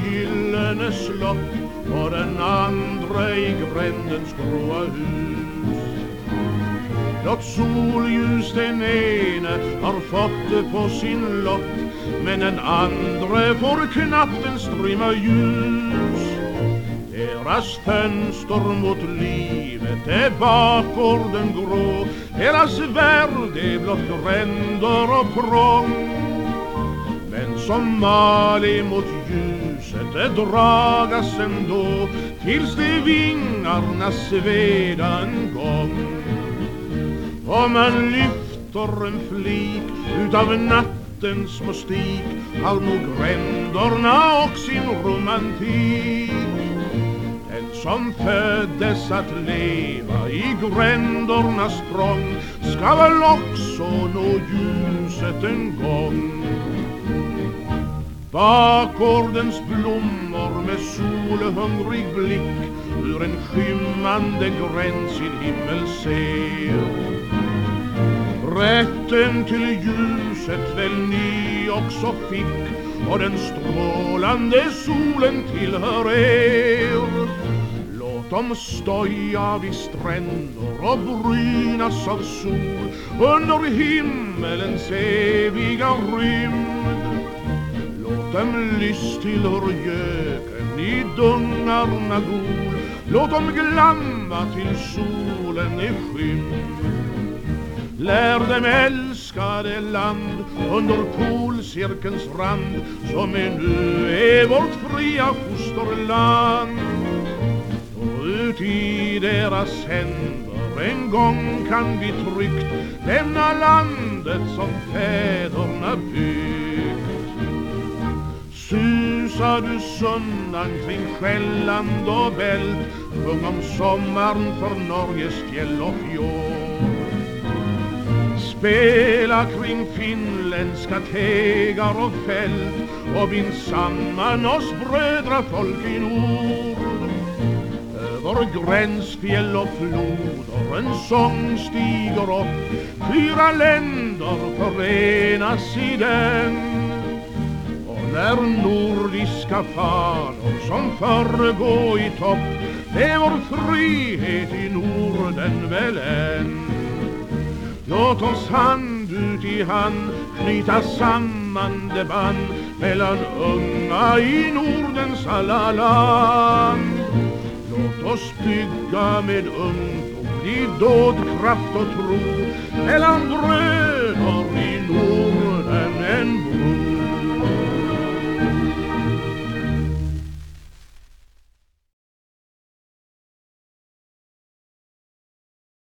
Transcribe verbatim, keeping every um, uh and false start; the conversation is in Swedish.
gyllene slott och den andra i grändens gråa hus. Blott solljus den ene har fått det på sin lott, men den andra får knappt en strimma ljus. Deras fönster mot livet är bakgården grå, deras värld är blott gränder och prång. Men som mal emot ljuset det dragas ändå, tills de vingarna sveda en gång. Om man lyfter en flik utav nattens små stig, har nog gränderna och sin romantik. Den som föddes att leva i grändernas språng ska väl också nå ljuset en gång. Bakgårdens blommor med solhungrig blick ur en skymmande gräns sin himmel ser. Rätten till ljuset väl ni också fick, och den strålande solen tillhör er. Låt dem stoja vid stränder och brynas av sol under himmelens eviga rymd. Låt dem lyss till hur göken i dungarna gol, låt dem glamma till solen är skymd. Lär dem älska det land under polcirkelns rand, som är nu är vårt fria fosterland. Och ut i deras händer en gång kan vi tryggt lämna landet som fäderna byggt. Susa du sundan kring Själland och Bält, sjung om sommaren för Norges fjäll och fjord. Spela kring finländska tegar och fält och bind samman oss brödrafolk i nord. Över gränsfjäll och floder en sång stiger upp, fyra länder förenas i den. Och när nordiska fanor som förr gå i topp, det är vår frihet i Norden väl än. Låt oss hand ut i hand knyta samman det band mellan unga i Nordens alla land. Låt oss bygga med ungdom i dådkraft och tro mellan bröder i Norden.